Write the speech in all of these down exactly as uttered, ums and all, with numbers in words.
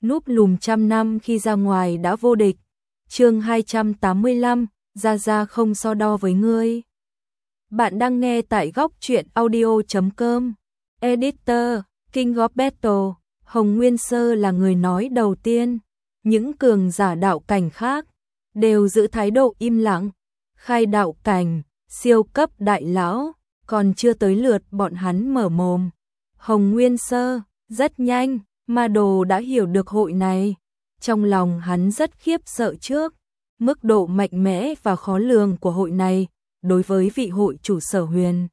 núp lùm trăm năm khi ra ngoài đã vô địch. Chương hai trăm tám mươi lăm, Gia Gia không so đo với ngươi. Bạn đang nghe tại góc truyện audio chấm com. Editor, King of Battle, Hồng Nguyên Sơ là người nói đầu tiên. Những cường giả đạo cảnh khác đều giữ thái độ im lặng. Khai đạo cảnh, siêu cấp đại lão, còn chưa tới lượt bọn hắn mở mồm. Hồng Nguyên Sơ, rất nhanh, Ma Đồ đã hiểu được hội này. Trong lòng hắn rất khiếp sợ trước mức độ mạnh mẽ và khó lường của hội này đối với vị hội chủ Sở Huyền.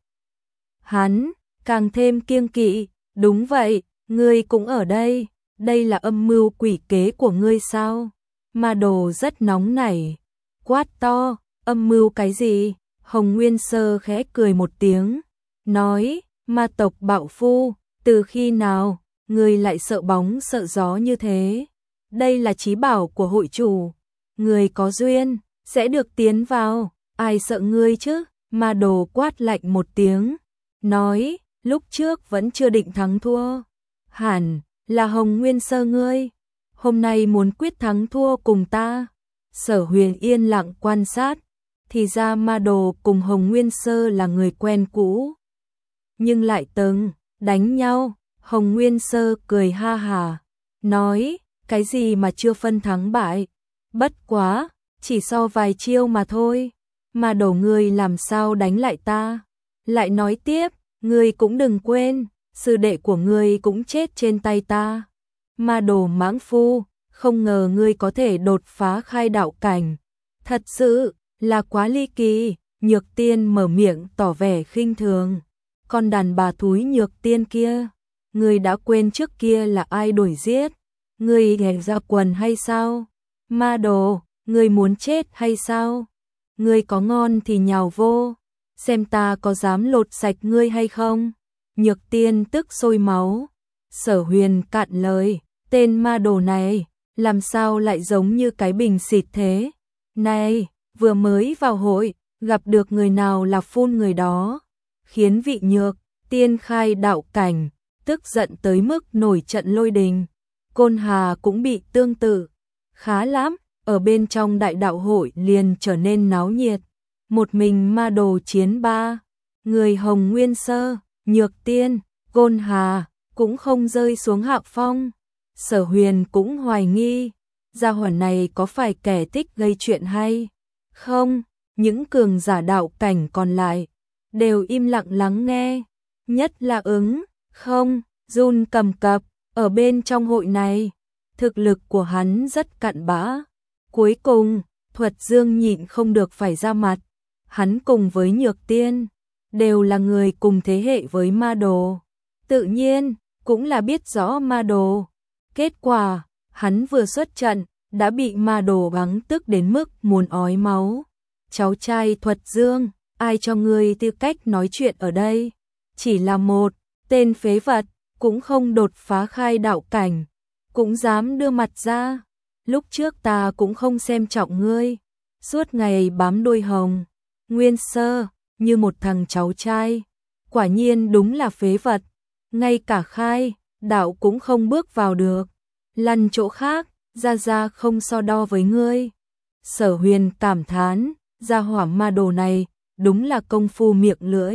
Hắn càng thêm kiêng kỵ. Đúng vậy, ngươi cũng ở đây, đây là âm mưu quỷ kế của ngươi sao? Ma Đồ rất nóng nảy, quát to, âm mưu cái gì? Hồng Nguyên Sơ khẽ cười một tiếng, nói, ma tộc bạo phu, từ khi nào ngươi lại sợ bóng sợ gió như thế? Đây là chí bảo của hội chủ, người có duyên sẽ được tiến vào, ai sợ ngươi chứ? Ma Đồ quát lạnh một tiếng, nói, lúc trước vẫn chưa định thắng thua, hẳn là Hồng Nguyên Sơ ngươi, hôm nay muốn quyết thắng thua cùng ta. Sở Huyền yên lặng quan sát, thì ra Ma Đồ cùng Hồng Nguyên Sơ là người quen cũ, nhưng lại từng đánh nhau. Hồng Nguyên Sơ cười ha hà, nói, cái gì mà chưa phân thắng bại, bất quá, chỉ so vài chiêu mà thôi. Ma Đồ ngươi làm sao đánh lại ta? Lại nói tiếp, ngươi cũng đừng quên, sư đệ của ngươi cũng chết trên tay ta. Ma Đồ mãng phu, không ngờ ngươi có thể đột phá khai đạo cảnh, thật sự là quá ly kỳ. Nhược Tiên mở miệng tỏ vẻ khinh thường, con đàn bà thúi Nhược Tiên kia, ngươi đã quên trước kia là ai đuổi giết, ngươi ghẻ ra quần hay sao? Ma Đồ, ngươi muốn chết hay sao? Ngươi có ngon thì nhào vô, xem ta có dám lột sạch ngươi hay không? Nhược Tiên tức sôi máu. Sở Huyền cạn lời, tên Ma Đồ này làm sao lại giống như cái bình xịt thế? Này, vừa mới vào hội, gặp được người nào là phun người đó, khiến vị Nhược Tiên khai đạo cảnh tức giận tới mức nổi trận lôi đình. Côn Hà cũng bị tương tự. Khá lắm, ở bên trong đại đạo hội liền trở nên náo nhiệt. Một mình Ma Đồ chiến ba người, Hồng Nguyên Sơ, Nhược Tiên, Côn Hà cũng không rơi xuống hạ phong. Sở Huyền cũng hoài nghi, gia hỏa này có phải kẻ thích gây chuyện hay không? Những cường giả đạo cảnh còn lại đều im lặng lắng nghe, nhất là ứng không run cầm cập. Ở bên trong hội này, thực lực của hắn rất cặn bã. Cuối cùng, Thuật Dương nhịn không được phải ra mặt. Hắn cùng với Nhược Tiên đều là người cùng thế hệ với Ma Đồ, tự nhiên cũng là biết rõ Ma Đồ. Kết quả, hắn vừa xuất trận đã bị Ma Đồ bắn tức đến mức muốn ói máu. Cháu trai Thuật Dương, ai cho ngươi tư cách nói chuyện ở đây? Chỉ là một tên phế vật, cũng không đột phá khai đạo cảnh, cũng dám đưa mặt ra. Lúc trước ta cũng không xem trọng ngươi, suốt ngày bám đuôi Hồng Nguyên Sơ như một thằng cháu trai, quả nhiên đúng là phế vật, ngay cả khai đạo cũng không bước vào được, lăn chỗ khác, Gia Gia không so đo với ngươi. Sở Huyền cảm thán, gia hỏa Ma Đồ này đúng là công phu miệng lưỡi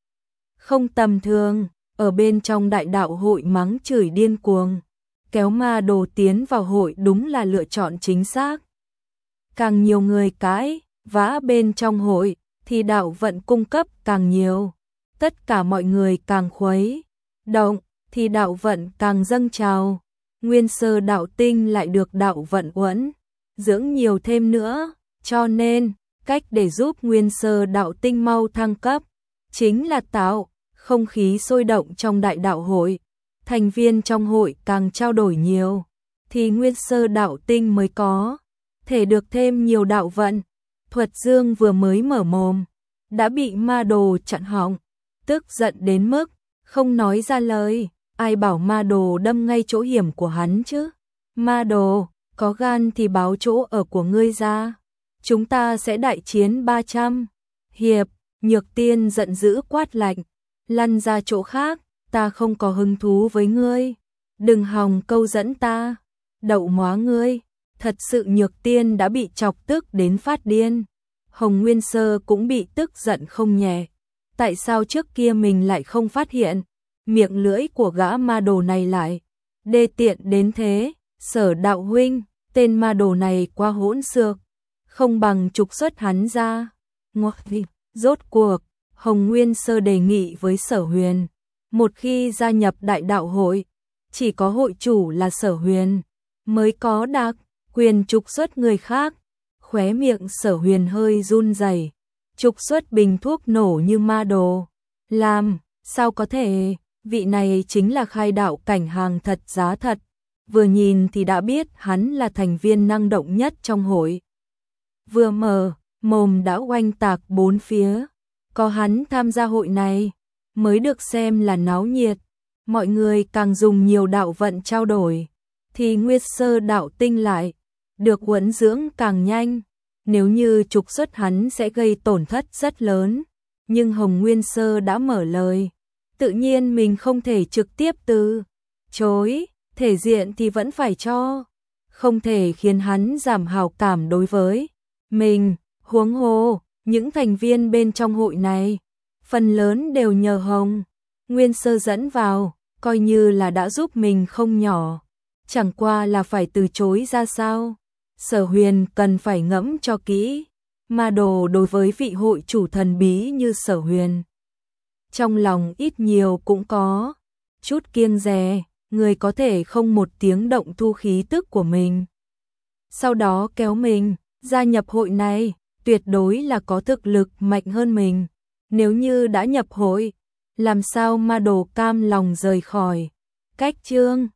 không tầm thường. Ở bên trong đại đạo hội mắng chửi điên cuồng, kéo Ma Đồ tiến vào hội đúng là lựa chọn chính xác. Càng nhiều người cãi vã bên trong hội thì đạo vận cung cấp càng nhiều, tất cả mọi người càng khuấy động thì đạo vận càng dâng trào. Nguyên Sơ đạo tinh lại được đạo vận uẩn dưỡng nhiều thêm nữa, cho nên cách để giúp Nguyên Sơ đạo tinh mau thăng cấp chính là tạo không khí sôi động trong đại đạo hội. Thành viên trong hội càng trao đổi nhiều thì Nguyên Sơ đạo tinh mới có thể được thêm nhiều đạo vận. Thuật Dương vừa mới mở mồm đã bị Ma Đồ chặn họng, tức giận đến mức không nói ra lời. Ai bảo Ma Đồ đâm ngay chỗ hiểm của hắn chứ? Ma Đồ, có gan thì báo chỗ ở của ngươi ra, chúng ta sẽ đại chiến ba trăm hiệp. Nhược Tiên giận dữ quát lạnh, lăn ra chỗ khác, ta không có hứng thú với ngươi, đừng hòng câu dẫn ta. Đậu móa ngươi, thật sự Nhược Tiên đã bị chọc tức đến phát điên. Hồng Nguyên Sơ cũng bị tức giận không nhẹ. Tại sao trước kia mình lại không phát hiện? Miệng lưỡi của gã ma đồ này lại đê tiện đến thế. Sở đạo huynh, tên ma đồ này quá hỗn xược, không bằng trục xuất hắn ra. Ngoặc gì? Rốt cuộc, Hồng Nguyên Sơ đề nghị với Sở Huyền, một khi gia nhập đại đạo hội, chỉ có hội chủ là Sở Huyền mới có đặc quyền trục xuất người khác. Khóe miệng Sở Huyền hơi run rẩy. Trục xuất bình thuốc nổ như ma đồ, làm sao có thể? Vị này chính là khai đạo cảnh hàng thật giá thật, vừa nhìn thì đã biết hắn là thành viên năng động nhất trong hội. Vừa mở mồm đã oanh tạc bốn phía, có hắn tham gia hội này mới được xem là náo nhiệt. Mọi người càng dùng nhiều đạo vận trao đổi, thì Nguyên Sơ đạo tinh lại được huấn dưỡng càng nhanh. Nếu như trục xuất hắn sẽ gây tổn thất rất lớn, nhưng Hồng Nguyên Sơ đã mở lời, tự nhiên mình không thể trực tiếp từ chối, thể diện thì vẫn phải cho, không thể khiến hắn giảm hào cảm đối với mình. Huống hồ, những thành viên bên trong hội này, phần lớn đều nhờ Hồng Nguyên Sơ dẫn vào, coi như là đã giúp mình không nhỏ, chẳng qua là phải từ chối ra sao. Sở Huyền cần phải ngẫm cho kỹ, ma đồ đối với vị hội chủ thần bí như Sở Huyền, trong lòng ít nhiều cũng có chút kiêng dè, người có thể không một tiếng động thu khí tức của mình, sau đó kéo mình gia nhập hội này, tuyệt đối là có thực lực mạnh hơn mình. Nếu như đã nhập hội, làm sao ma đồ cam lòng rời khỏi? Cách chương